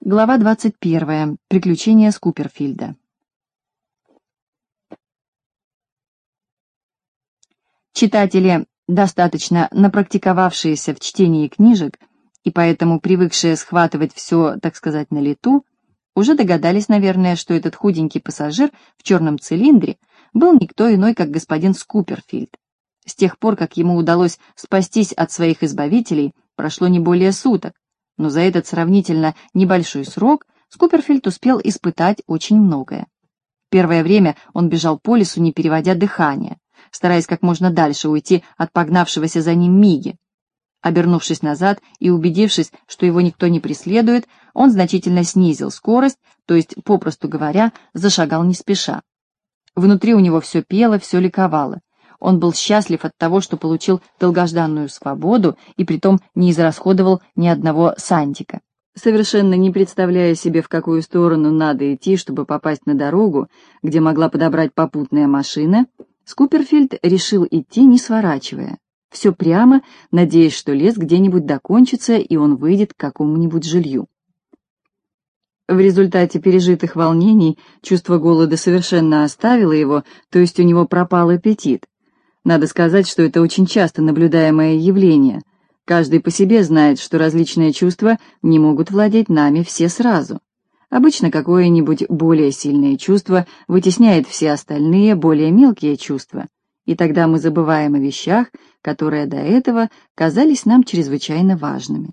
Глава 21. Приключения Скуперфильда. Читатели, достаточно напрактиковавшиеся в чтении книжек и поэтому привыкшие схватывать все, так сказать, на лету, уже догадались, наверное, что этот худенький пассажир в черном цилиндре был никто иной, как господин Скуперфильд. С тех пор, как ему удалось спастись от своих избавителей, прошло не более суток, но за этот сравнительно небольшой срок Скуперфильд успел испытать очень многое. Первое время он бежал по лесу, не переводя дыхания, стараясь как можно дальше уйти от погнавшегося за ним Миги. Обернувшись назад и убедившись, что его никто не преследует, он значительно снизил скорость, то есть, попросту говоря, зашагал не спеша. Внутри у него все пело, все ликовало. Он был счастлив от того, что получил долгожданную свободу и притом не израсходовал ни одного сантика. Совершенно не представляя себе, в какую сторону надо идти, чтобы попасть на дорогу, где могла подобрать попутная машина, Скуперфильд решил идти, не сворачивая. Все прямо, надеясь, что лес где-нибудь докончится, и он выйдет к какому-нибудь жилью. В результате пережитых волнений чувство голода совершенно оставило его, то есть у него пропал аппетит. Надо сказать, что это очень часто наблюдаемое явление. Каждый по себе знает, что различные чувства не могут владеть нами все сразу. Обычно какое-нибудь более сильное чувство вытесняет все остальные, более мелкие чувства, и тогда мы забываем о вещах, которые до этого казались нам чрезвычайно важными.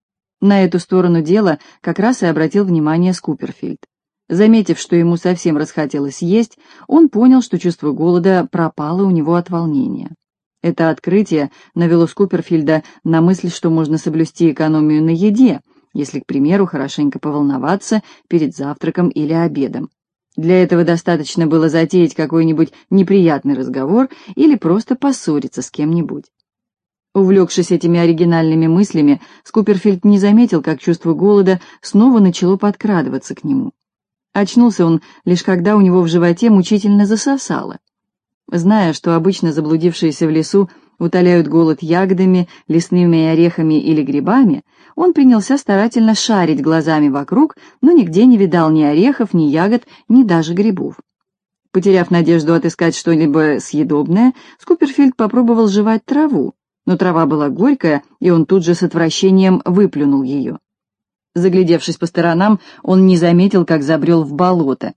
На эту сторону дела как раз и обратил внимание Скуперфильд. Заметив, что ему совсем расхотелось есть, он понял, что чувство голода пропало у него от волнения. Это открытие навело Скуперфильда на мысль, что можно соблюсти экономию на еде, если, к примеру, хорошенько поволноваться перед завтраком или обедом. Для этого достаточно было затеять какой-нибудь неприятный разговор или просто поссориться с кем-нибудь. Увлекшись этими оригинальными мыслями, Скуперфильд не заметил, как чувство голода снова начало подкрадываться к нему. Очнулся он лишь когда у него в животе мучительно засосало. Зная, что обычно заблудившиеся в лесу утоляют голод ягодами, лесными орехами или грибами, он принялся старательно шарить глазами вокруг, но нигде не видал ни орехов, ни ягод, ни даже грибов. Потеряв надежду отыскать что-либо съедобное, Скуперфильд попробовал жевать траву, но трава была горькая, и он тут же с отвращением выплюнул ее. Заглядевшись по сторонам, он не заметил, как забрел в болото.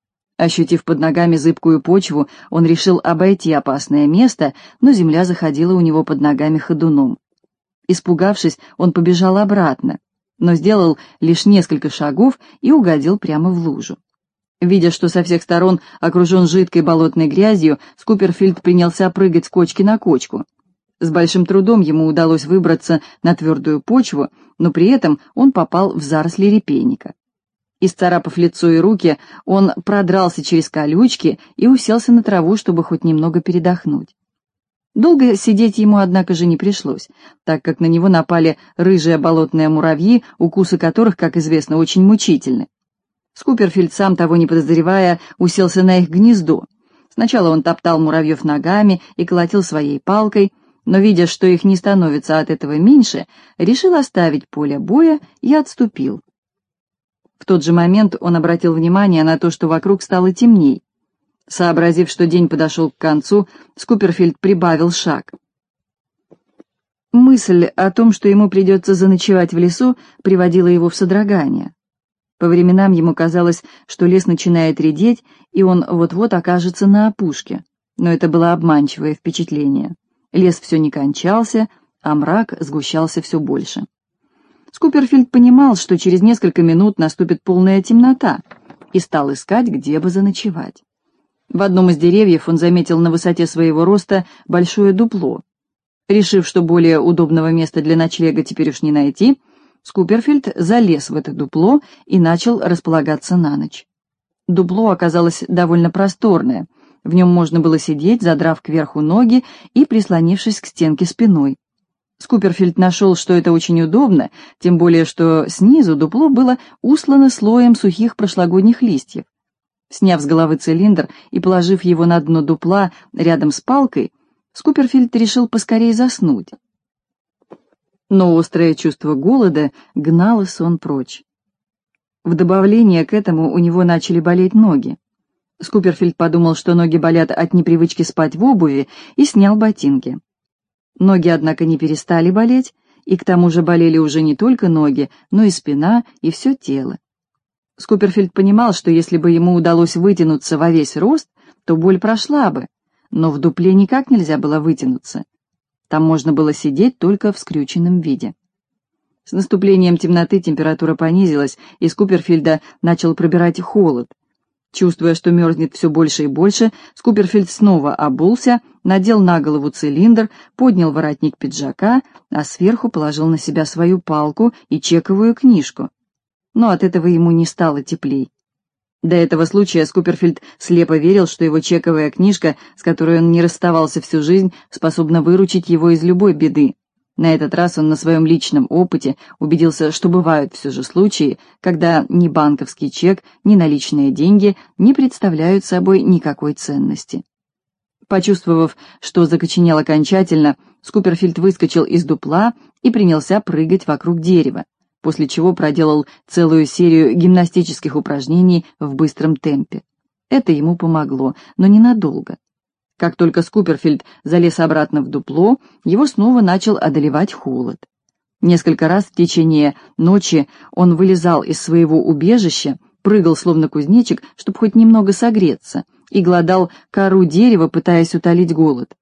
Ощутив под ногами зыбкую почву, он решил обойти опасное место, но земля заходила у него под ногами ходуном. Испугавшись, он побежал обратно, но сделал лишь несколько шагов и угодил прямо в лужу. Видя, что со всех сторон окружен жидкой болотной грязью, Скуперфильд принялся прыгать с кочки на кочку. С большим трудом ему удалось выбраться на твердую почву, но при этом он попал в заросли репейника. Исцарапав лицо и руки, он продрался через колючки и уселся на траву, чтобы хоть немного передохнуть. Долго сидеть ему, однако же, не пришлось, так как на него напали рыжие болотные муравьи, укусы которых, как известно, очень мучительны. Скуперфильд, сам того не подозревая, уселся на их гнездо. Сначала он топтал муравьев ногами и колотил своей палкой, но, видя, что их не становится от этого меньше, решил оставить поле боя и отступил. В тот же момент он обратил внимание на то, что вокруг стало темней. Сообразив, что день подошел к концу, Скуперфильд прибавил шаг. Мысль о том, что ему придется заночевать в лесу, приводила его в содрогание. По временам ему казалось, что лес начинает редеть, и он вот-вот окажется на опушке, но это было обманчивое впечатление. Лес все не кончался, а мрак сгущался все больше. Скуперфильд понимал, что через несколько минут наступит полная темнота, и стал искать, где бы заночевать. В одном из деревьев он заметил на высоте своего роста большое дупло. Решив, что более удобного места для ночлега теперь уж не найти, Скуперфильд залез в это дупло и начал располагаться на ночь. Дупло оказалось довольно просторное. В нем можно было сидеть, задрав кверху ноги и прислонившись к стенке спиной. Скуперфильд нашел, что это очень удобно, тем более что снизу дупло было устлано слоем сухих прошлогодних листьев. Сняв с головы цилиндр и положив его на дно дупла рядом с палкой, Скуперфильд решил поскорее заснуть. Но острое чувство голода гнало сон прочь. В добавление к этому у него начали болеть ноги. Скуперфильд подумал, что ноги болят от непривычки спать в обуви, и снял ботинки. Ноги, однако, не перестали болеть, и к тому же болели уже не только ноги, но и спина, и все тело. Скуперфильд понимал, что если бы ему удалось вытянуться во весь рост, то боль прошла бы, но в дупле никак нельзя было вытянуться. Там можно было сидеть только в скрюченном виде. С наступлением темноты температура понизилась, и Скуперфильда начал пробирать холод. Чувствуя, что мерзнет все больше и больше, Скуперфильд снова обулся, надел на голову цилиндр, поднял воротник пиджака, а сверху положил на себя свою палку и чековую книжку. Но от этого ему не стало теплей. До этого случая Скуперфильд слепо верил, что его чековая книжка, с которой он не расставался всю жизнь, способна выручить его из любой беды. На этот раз он на своем личном опыте убедился, что бывают все же случаи, когда ни банковский чек, ни наличные деньги не представляют собой никакой ценности. Почувствовав, что закоченел окончательно, Скуперфильд выскочил из дупла и принялся прыгать вокруг дерева, после чего проделал целую серию гимнастических упражнений в быстром темпе. Это ему помогло, но ненадолго. Как только Скуперфильд залез обратно в дупло, его снова начал одолевать холод. Несколько раз в течение ночи он вылезал из своего убежища, прыгал словно кузнечик, чтобы хоть немного согреться, и глодал кору дерева, пытаясь утолить голод.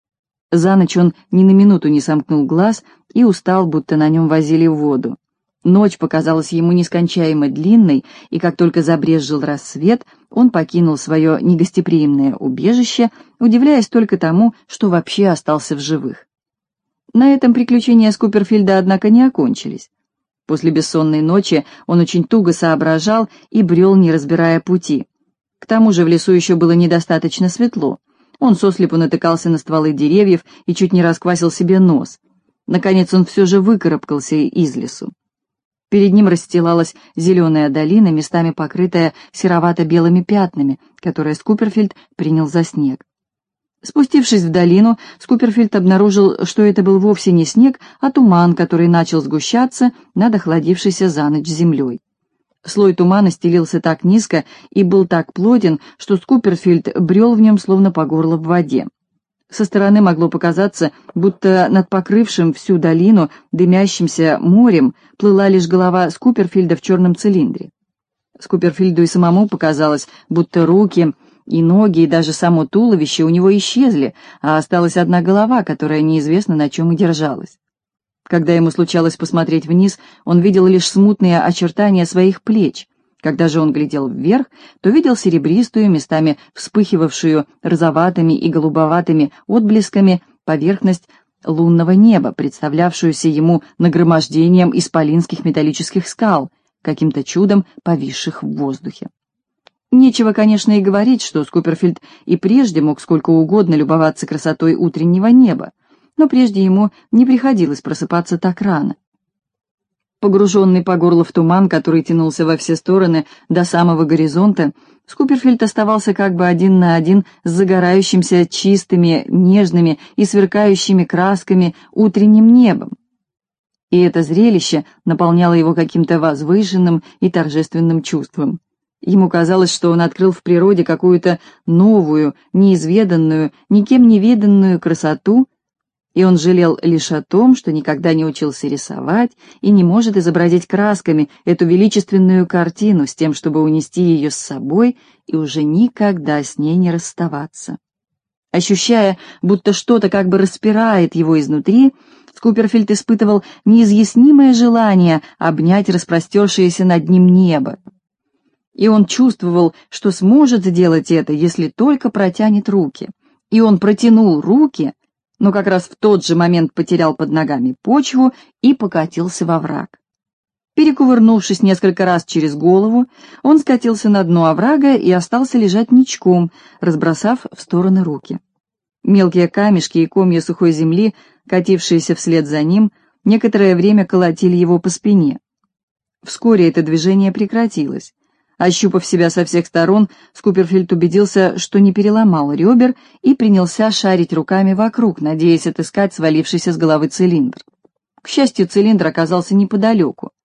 За ночь он ни на минуту не сомкнул глаз и устал, будто на нем возили воду. Ночь показалась ему нескончаемо длинной, и как только забрезжил рассвет, он покинул свое негостеприимное убежище, удивляясь только тому, что вообще остался в живых. На этом приключения Скуперфильда, однако, не окончились. После бессонной ночи он очень туго соображал и брел, не разбирая пути. К тому же в лесу еще было недостаточно светло. Он сослепу натыкался на стволы деревьев и чуть не расквасил себе нос. Наконец он все же выкарабкался из лесу. Перед ним расстилалась зеленая долина, местами покрытая серовато-белыми пятнами, которые Скуперфильд принял за снег. Спустившись в долину, Скуперфильд обнаружил, что это был вовсе не снег, а туман, который начал сгущаться над охладившейся за ночь землей. Слой тумана стелился так низко и был так плотен, что Скуперфильд брел в нем словно по горло в воде. Со стороны могло показаться, будто над покрывшим всю долину дымящимся морем плыла лишь голова Скуперфильда в черном цилиндре. Скуперфильду и самому показалось, будто руки и ноги, и даже само туловище у него исчезли, а осталась одна голова, которая неизвестно на чем и держалась. Когда ему случалось посмотреть вниз, он видел лишь смутные очертания своих плеч. Когда же он глядел вверх, то видел серебристую, местами вспыхивавшую розоватыми и голубоватыми отблесками поверхность лунного неба, представлявшуюся ему нагромождением исполинских металлических скал, каким-то чудом повисших в воздухе. Нечего, конечно, и говорить, что Скуперфильд и прежде мог сколько угодно любоваться красотой утреннего неба, но прежде ему не приходилось просыпаться так рано. Погруженный по горло в туман, который тянулся во все стороны до самого горизонта, Скуперфильд оставался как бы один на один с загорающимся чистыми, нежными и сверкающими красками утренним небом. И это зрелище наполняло его каким-то возвышенным и торжественным чувством. Ему казалось, что он открыл в природе какую-то новую, неизведанную, никем не виданную красоту, и он жалел лишь о том, что никогда не учился рисовать и не может изобразить красками эту величественную картину с тем, чтобы унести ее с собой и уже никогда с ней не расставаться. Ощущая, будто что-то как бы распирает его изнутри, Скуперфильд испытывал неизъяснимое желание обнять распростершееся над ним небо. И он чувствовал, что сможет сделать это, если только протянет руки. И он протянул руки, но как раз в тот же момент потерял под ногами почву и покатился во враг. Перекувырнувшись несколько раз через голову, он скатился на дно оврага и остался лежать ничком, разбросав в стороны руки. Мелкие камешки и комья сухой земли, катившиеся вслед за ним, некоторое время колотили его по спине. Вскоре это движение прекратилось. Ощупав себя со всех сторон, Скуперфильд убедился, что не переломал ребер, и принялся шарить руками вокруг, надеясь отыскать свалившийся с головы цилиндр. К счастью, цилиндр оказался неподалеку.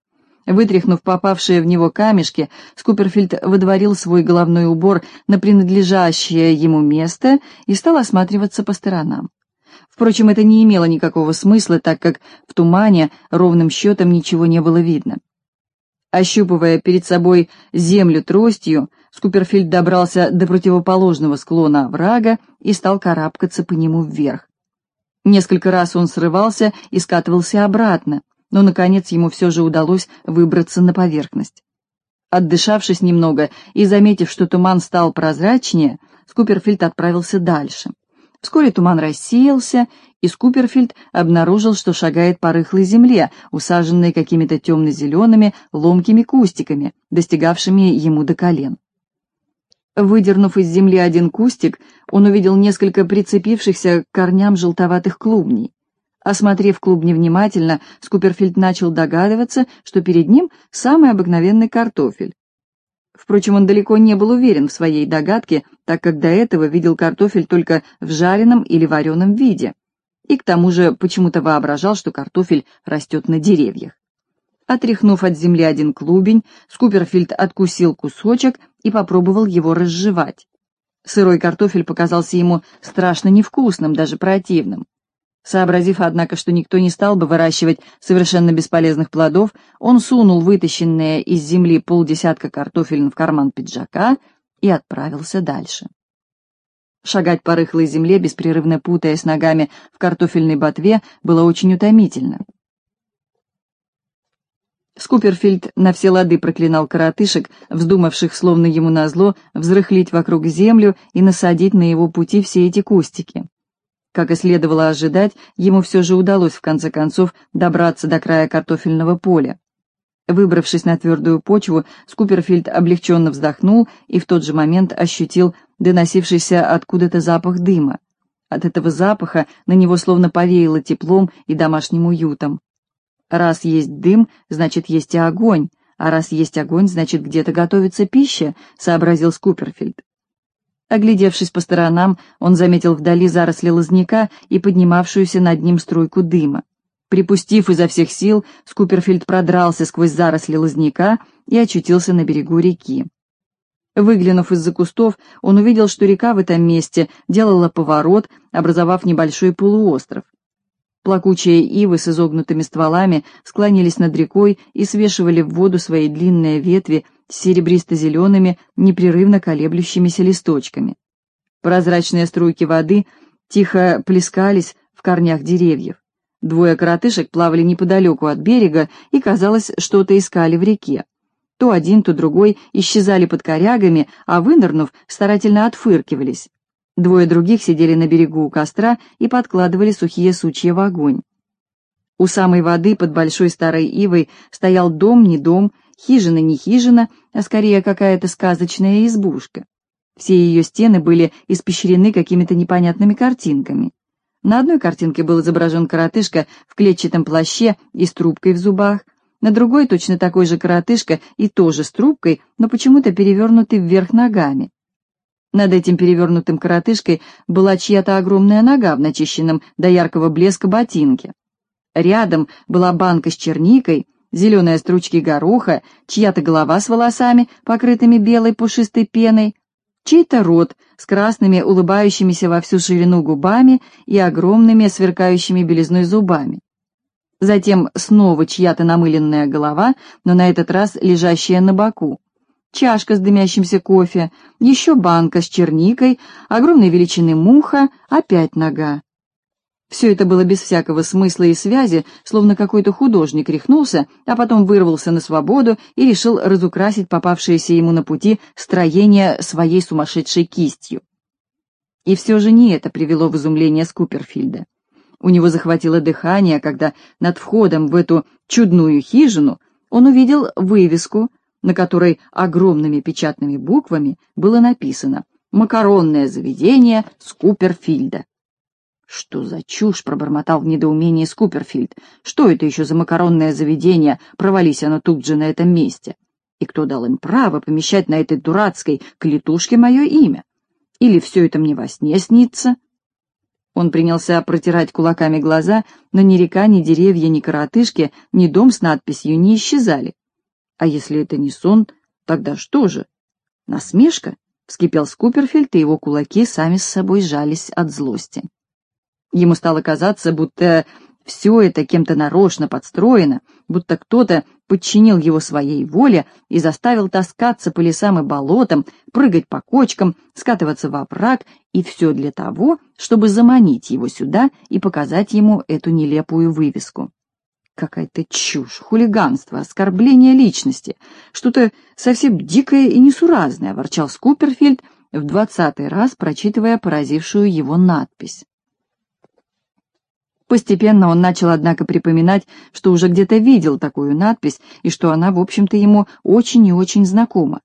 Вытряхнув попавшие в него камешки, Скуперфильд выдворил свой головной убор на принадлежащее ему место и стал осматриваться по сторонам. Впрочем, это не имело никакого смысла, так как в тумане ровным счетом ничего не было видно. Ощупывая перед собой землю тростью, Скуперфильд добрался до противоположного склона оврага и стал карабкаться по нему вверх. Несколько раз он срывался и скатывался обратно, но, наконец, ему все же удалось выбраться на поверхность. Отдышавшись немного и заметив, что туман стал прозрачнее, Скуперфильд отправился дальше. Вскоре туман рассеялся, и Скуперфильд обнаружил, что шагает по рыхлой земле, усаженной какими-то темно-зелеными ломкими кустиками, достигавшими ему до колен. Выдернув из земли один кустик, он увидел несколько прицепившихся к корням желтоватых клубней. Осмотрев клубни внимательно, Скуперфильд начал догадываться, что перед ним самый обыкновенный картофель. Впрочем, он далеко не был уверен в своей догадке, так как до этого видел картофель только в жареном или вареном виде, и к тому же почему-то воображал, что картофель растет на деревьях. Отряхнув от земли один клубень, Скуперфильд откусил кусочек и попробовал его разжевать. Сырой картофель показался ему страшно невкусным, даже противным. Сообразив, однако, что никто не стал бы выращивать совершенно бесполезных плодов, он сунул вытащенные из земли полдесятка картофелин в карман пиджака и отправился дальше. Шагать по рыхлой земле, беспрерывно путаясь ногами в картофельной ботве, было очень утомительно. Скуперфильд на все лады проклинал коротышек, вздумавших, словно ему назло, взрыхлить вокруг землю и насадить на его пути все эти кустики. Как и следовало ожидать, ему все же удалось в конце концов добраться до края картофельного поля. Выбравшись на твердую почву, Скуперфильд облегченно вздохнул и в тот же момент ощутил доносившийся откуда-то запах дыма. От этого запаха на него словно повеяло теплом и домашним уютом. Раз есть дым, значит, есть и огонь, а раз есть огонь, значит, где-то готовится пища, сообразил Скуперфильд. Оглядевшись по сторонам, он заметил вдали заросли лозняка и поднимавшуюся над ним струйку дыма. Припустив изо всех сил, Скуперфильд продрался сквозь заросли лозняка и очутился на берегу реки. Выглянув из-за кустов, он увидел, что река в этом месте делала поворот, образовав небольшой полуостров. Плакучие ивы с изогнутыми стволами склонились над рекой и свешивали в воду свои длинные ветви с серебристо-зелеными, непрерывно колеблющимися листочками. Прозрачные струйки воды тихо плескались в корнях деревьев. Двое коротышек плавали неподалеку от берега и, казалось, что-то искали в реке. То один, то другой исчезали под корягами, а, вынырнув, старательно отфыркивались. Двое других сидели на берегу у костра и подкладывали сухие сучья в огонь. У самой воды под большой старой ивой стоял дом не дом, хижина не хижина, а скорее какая-то сказочная избушка. Все ее стены были испещрены какими-то непонятными картинками. На одной картинке был изображен коротышка в клетчатом плаще и с трубкой в зубах, на другой точно такой же коротышка и тоже с трубкой, но почему-то перевернутый вверх ногами. Над этим перевернутым коротышкой была чья-то огромная нога в начищенном до яркого блеска ботинке. Рядом была банка с черникой, зеленые стручки гороха, чья-то голова с волосами, покрытыми белой пушистой пеной, чей-то рот с красными, улыбающимися во всю ширину губами и огромными, сверкающими белизной зубами. Затем снова чья-то намыленная голова, но на этот раз лежащая на боку. Чашка с дымящимся кофе, еще банка с черникой, огромной величины муха, опять нога. Все это было без всякого смысла и связи, словно какой-то художник рехнулся, а потом вырвался на свободу и решил разукрасить попавшееся ему на пути строение своей сумасшедшей кистью. И все же не это привело в изумление Скуперфильда. У него захватило дыхание, когда над входом в эту чудную хижину он увидел вывеску, на которой огромными печатными буквами было написано «Макаронное заведение Скуперфильда». «Что за чушь?» — пробормотал в недоумении Скуперфильд. «Что это еще за макаронное заведение? Провались оно тут же на этом месте. И кто дал им право помещать на этой дурацкой клетушке мое имя? Или все это мне во сне снится?» Он принялся протирать кулаками глаза, но ни река, ни деревья, ни коротышки, ни дом с надписью не исчезали. А если это не сон, тогда что же? Насмешка? Вскипел Скуперфильд, и его кулаки сами с собой сжались от злости. Ему стало казаться, будто все это кем-то нарочно подстроено, будто кто-то подчинил его своей воле и заставил таскаться по лесам и болотам, прыгать по кочкам, скатываться во враг, и все для того, чтобы заманить его сюда и показать ему эту нелепую вывеску. Какая-то чушь, хулиганство, оскорбление личности, что-то совсем дикое и несуразное, ворчал Скуперфильд в 20-й раз, прочитывая поразившую его надпись. Постепенно он начал, однако, припоминать, что уже где-то видел такую надпись, и что она, в общем-то, ему очень и очень знакома.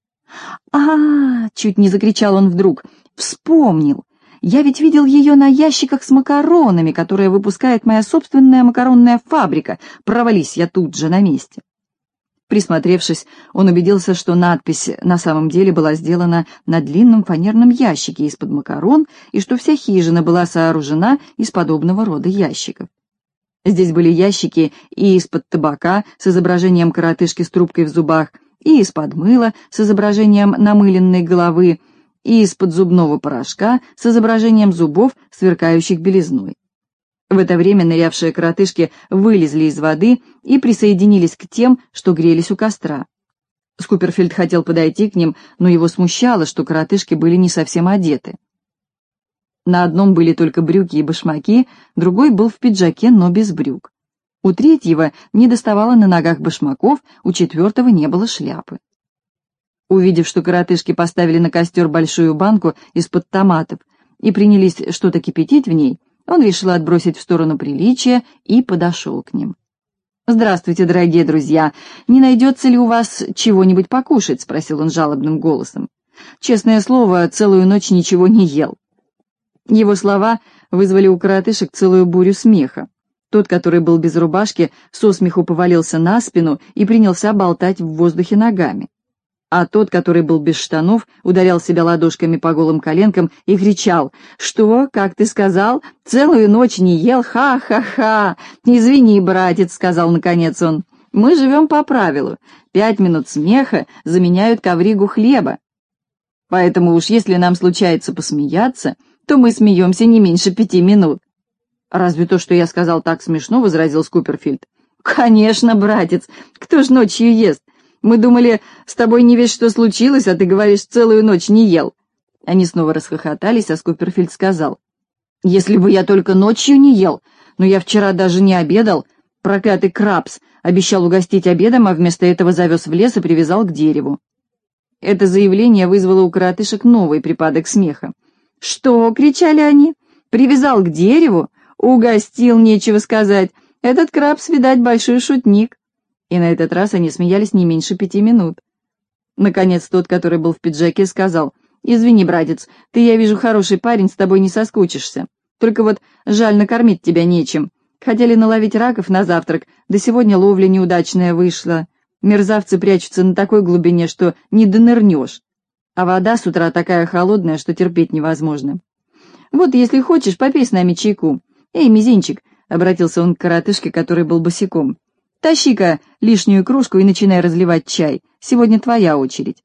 Чуть не закричал он вдруг. «Вспомнил! Я ведь видел ее на ящиках с макаронами, которые выпускает моя собственная макаронная фабрика. Провались я тут же на месте». Присмотревшись, он убедился, что надпись на самом деле была сделана на длинном фанерном ящике из-под макарон, и что вся хижина была сооружена из подобного рода ящиков. Здесь были ящики и из-под табака с изображением коротышки с трубкой в зубах, и из-под мыла с изображением намыленной головы, и из-под зубного порошка с изображением зубов, сверкающих белизной. В это время нырявшие коротышки вылезли из воды и присоединились к тем, что грелись у костра. Скуперфильд хотел подойти к ним, но его смущало, что коротышки были не совсем одеты. На одном были только брюки и башмаки, другой был в пиджаке, но без брюк. У третьего не доставало на ногах башмаков, у четвертого не было шляпы. Увидев, что коротышки поставили на костер большую банку из-под томатов и принялись что-то кипятить в ней, он решил отбросить в сторону приличия и подошел к ним. «Здравствуйте, дорогие друзья! Не найдется ли у вас чего-нибудь покушать?» — спросил он жалобным голосом. «Честное слово, целую ночь ничего не ел». Его слова вызвали у коротышек целую бурю смеха. Тот, который был без рубашки, со смеху повалился на спину и принялся болтать в воздухе ногами. А тот, который был без штанов, ударял себя ладошками по голым коленкам и кричал: «Что, как ты сказал? Целую ночь не ел? Ха-ха-ха! Извини, братец», — сказал наконец он, — «мы живем по правилу. 5 минут смеха заменяют ковригу хлеба. Поэтому уж если нам случается посмеяться, то мы смеемся не меньше 5 минут». «Разве то, что я сказал, так смешно?» — возразил Скуперфильд. «Конечно, братец, кто ж ночью ест? Мы думали, с тобой не весь что случилось, а ты говоришь, целую ночь не ел». Они снова расхохотались, а Скуперфильд сказал: «Если бы я только ночью не ел, но я вчера даже не обедал. Проклятый Крабс обещал угостить обедом, а вместо этого завез в лес и привязал к дереву». Это заявление вызвало у коротышек новый припадок смеха. «Что?» — кричали они. «Привязал к дереву? Угостил, нечего сказать. Этот Крабс, видать, большой шутник». И на этот раз они смеялись не меньше 5 минут. Наконец, тот, который был в пиджаке, сказал: «Извини, братец, ты, я вижу, хороший парень, с тобой не соскучишься. Только вот жаль, накормить тебя нечем. Хотели наловить раков на завтрак, да сегодня ловля неудачная вышла. Мерзавцы прячутся на такой глубине, что не донырнешь. А вода с утра такая холодная, что терпеть невозможно. Вот, если хочешь, попей с нами чайку. Эй, мизинчик», — обратился он к коротышке, который был босиком, — «тащи-ка лишнюю кружку и начинай разливать чай. Сегодня твоя очередь».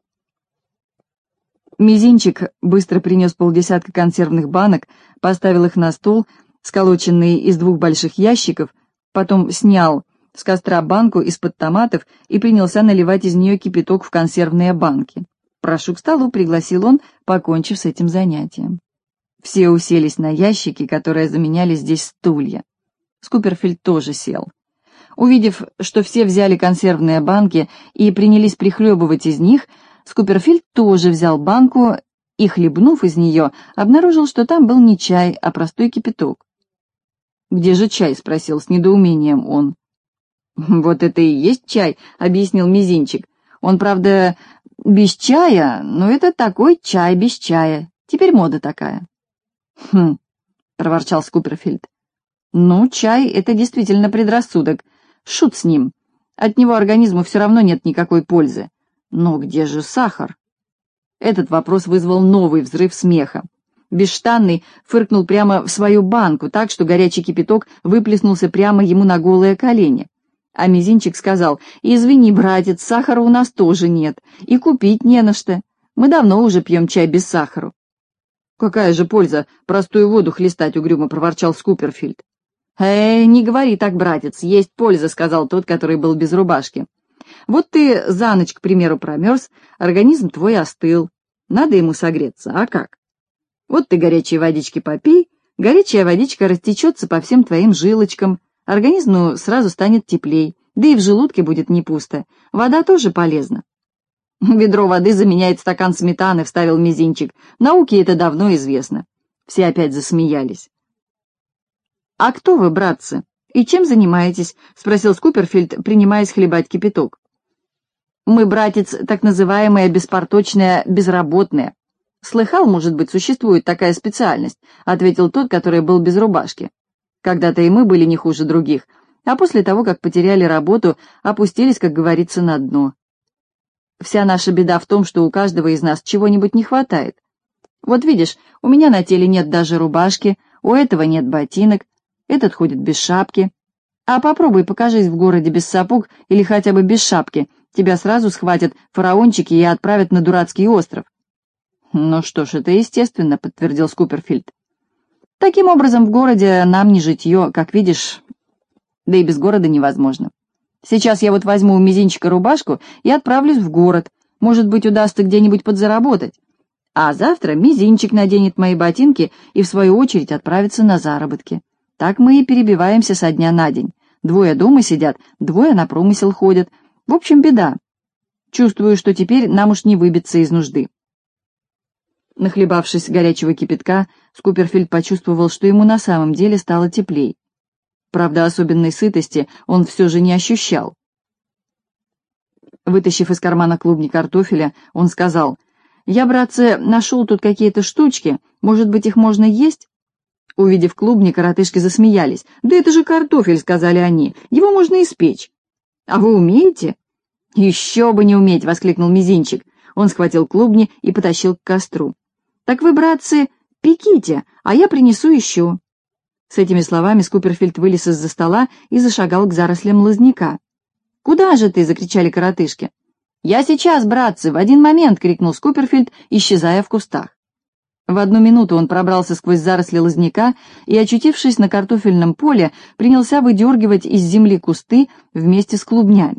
Мизинчик быстро принес полдесятка консервных банок, поставил их на стол, сколоченный из 2 больших ящиков, потом снял с костра банку из-под томатов и принялся наливать из нее кипяток в консервные банки. «Прошу к столу», — пригласил он, покончив с этим занятием. Все уселись на ящики, которые заменяли здесь стулья. Скуперфильд тоже сел. Увидев, что все взяли консервные банки и принялись прихлебывать из них, Скуперфильд тоже взял банку и, хлебнув из нее, обнаружил, что там был не чай, а простой кипяток. «Где же чай?» — спросил с недоумением он. «Вот это и есть чай», — объяснил Мизинчик. «Он, правда, без чая, но это такой чай без чая. Теперь мода такая». «Хм», — проворчал Скуперфильд. «Ну, чай — это действительно предрассудок. Шут с ним. От него организму все равно нет никакой пользы. Но где же сахар?» Этот вопрос вызвал новый взрыв смеха. Бесштанный фыркнул прямо в свою банку, так что горячий кипяток выплеснулся прямо ему на голые колени. А Мизинчик сказал: «Извини, братец, сахара у нас тоже нет, и купить не на что. Мы давно уже пьем чай без сахара». «Какая же польза простую воду хлестать?» — угрюмо проворчал Скуперфильд. Не говори так, братец, есть польза», — сказал тот, который был без рубашки. «Вот ты за ночь, к примеру, промерз, организм твой остыл. Надо ему согреться, а как? Вот ты горячей водички попей, горячая водичка растечется по всем твоим жилочкам, организму сразу станет теплей, да и в желудке будет не пусто. Вода тоже полезна». «Ведро воды заменяет стакан сметаны», — вставил Мизинчик. «Науке это давно известно». Все опять засмеялись. «А кто вы, братцы, и чем занимаетесь?» — спросил Скуперфильд, принимаясь хлебать кипяток. «Мы, братец, так называемые беспорточные безработные». «Слыхал, может быть, существует такая специальность», — ответил тот, который был без рубашки. «Когда-то и мы были не хуже других, а после того, как потеряли работу, опустились, как говорится, на дно. Вся наша беда в том, что у каждого из нас чего-нибудь не хватает. Вот видишь, у меня на теле нет даже рубашки, у этого нет ботинок, этот ходит без шапки. А попробуй покажись в городе без сапог или хотя бы без шапки, тебя сразу схватят фараончики и отправят на дурацкий остров». «Ну что ж, это естественно», — подтвердил Скуперфильд. «Таким образом, в городе нам не житье, как видишь, да и без города невозможно. Сейчас я вот возьму у Мизинчика рубашку и отправлюсь в город. Может быть, удастся где-нибудь подзаработать. А завтра Мизинчик наденет мои ботинки и, в свою очередь, отправится на заработки. Так мы и перебиваемся со дня на день. Двое дома сидят, двое на промысел ходят. В общем, беда. Чувствую, что теперь нам уж не выбиться из нужды». Нахлебавшись горячего кипятка, Скуперфильд почувствовал, что ему на самом деле стало теплей. Правда, особенной сытости он все же не ощущал. Вытащив из кармана клубни картофеля, он сказал: «Я, братцы, нашел тут какие-то штучки, может быть, их можно есть?» Увидев клубни, коротышки засмеялись. «Да это же картофель», — сказали они, — «его можно испечь». «А вы умеете?» «Еще бы не уметь», — воскликнул Мизинчик. Он схватил клубни и потащил к костру. «Так вы, братцы, пеките, а я принесу еще». С этими словами Скуперфильд вылез из-за стола и зашагал к зарослям лозняка. «Куда же ты?» — закричали коротышки. «Я сейчас, братцы, в один момент!» — крикнул Скуперфильд, исчезая в кустах. В одну минуту он пробрался сквозь заросли лозняка и, очутившись на картофельном поле, принялся выдергивать из земли кусты вместе с клубнями.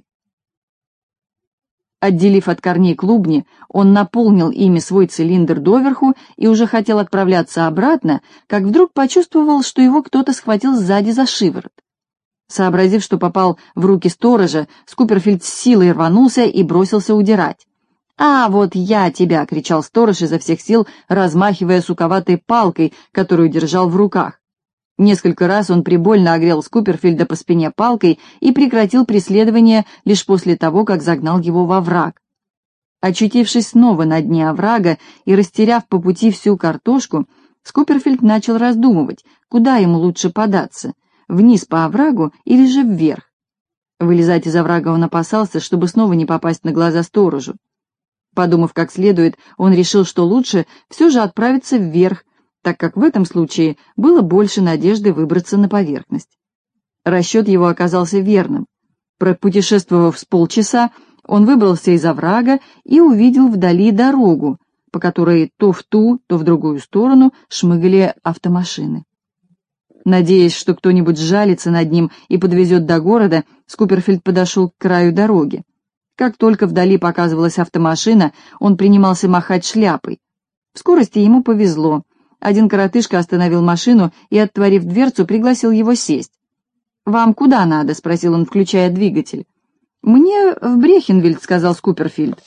Отделив от корней клубни, он наполнил ими свой цилиндр доверху и уже хотел отправляться обратно, как вдруг почувствовал, что его кто-то схватил сзади за шиворот. Сообразив, что попал в руки сторожа, Скуперфильд с силой рванулся и бросился удирать. «А, вот я тебя!» — кричал сторож изо всех сил, размахивая суковатой палкой, которую держал в руках. Несколько раз он прибольно огрел Скуперфильда по спине палкой и прекратил преследование лишь после того, как загнал его во враг. Очутившись снова на дне оврага и растеряв по пути всю картошку, Скуперфильд начал раздумывать, куда ему лучше податься — вниз по оврагу или же вверх. Вылезать из оврага он опасался, чтобы снова не попасть на глаза сторожу. Подумав как следует, он решил, что лучше все же отправиться вверх, так как в этом случае было больше надежды выбраться на поверхность. Расчет его оказался верным. Пропутешествовав с полчаса, он выбрался из оврага и увидел вдали дорогу, по которой то в ту, то в другую сторону шмыгали автомашины. Надеясь, что кто-нибудь сжалится над ним и подвезет до города, Скуперфильд подошел к краю дороги. Как только вдали показывалась автомашина, он принимался махать шляпой. В скорости ему повезло. Один коротышка остановил машину и, отворив дверцу, пригласил его сесть. «Вам куда надо?» — спросил он, включая двигатель. «Мне в Брехенвельд», — сказал Скуперфильд.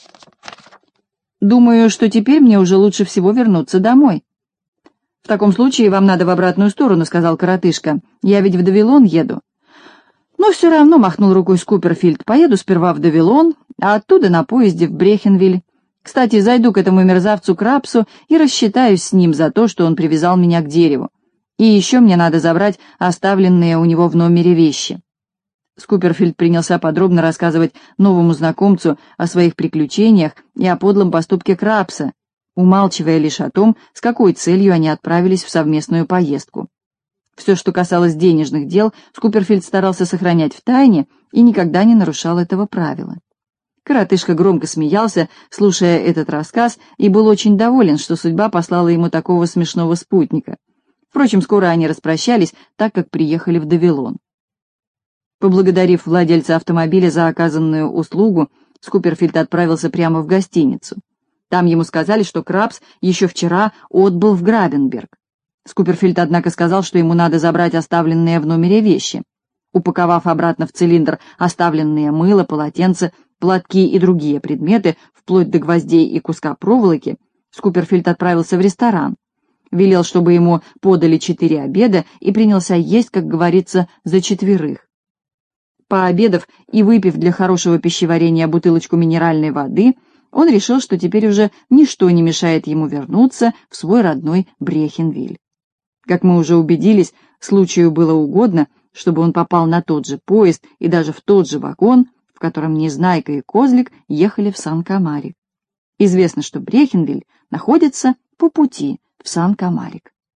«Думаю, что теперь мне уже лучше всего вернуться домой». «В таком случае вам надо в обратную сторону», — сказал коротышка. «Я ведь в Давилон еду». «Но все равно», — махнул рукой Скуперфильд, — «поеду сперва в Давилон, а оттуда на поезде в Брехенвиль. Кстати, зайду к этому мерзавцу Крапсу и рассчитаюсь с ним за то, что он привязал меня к дереву. И еще мне надо забрать оставленные у него в номере вещи». Скуперфильд принялся подробно рассказывать новому знакомцу о своих приключениях и о подлом поступке Крапса, умалчивая лишь о том, с какой целью они отправились в совместную поездку. Все, что касалось денежных дел, Скуперфильд старался сохранять в тайне и никогда не нарушал этого правила. Коротышка громко смеялся, слушая этот рассказ, и был очень доволен, что судьба послала ему такого смешного спутника. Впрочем, скоро они распрощались, так как приехали в Давилон. Поблагодарив владельца автомобиля за оказанную услугу, Скуперфильд отправился прямо в гостиницу. Там ему сказали, что Крабс еще вчера отбыл в Грабенберг. Скуперфильд, однако, сказал, что ему надо забрать оставленные в номере вещи. Упаковав обратно в цилиндр оставленные мыло, полотенца, платки и другие предметы, вплоть до гвоздей и куска проволоки, Скуперфильд отправился в ресторан. Велел, чтобы ему подали 4 обеда, и принялся есть, как говорится, за 4. Пообедав и выпив для хорошего пищеварения бутылочку минеральной воды, он решил, что теперь уже ничто не мешает ему вернуться в свой родной Брехенвиль. Как мы уже убедились, случаю было угодно, чтобы он попал на тот же поезд и даже в тот же вагон, в котором Незнайка и Козлик ехали в Сан-Камарик. Известно, что Брехенвиль находится по пути в Сан-Камарик.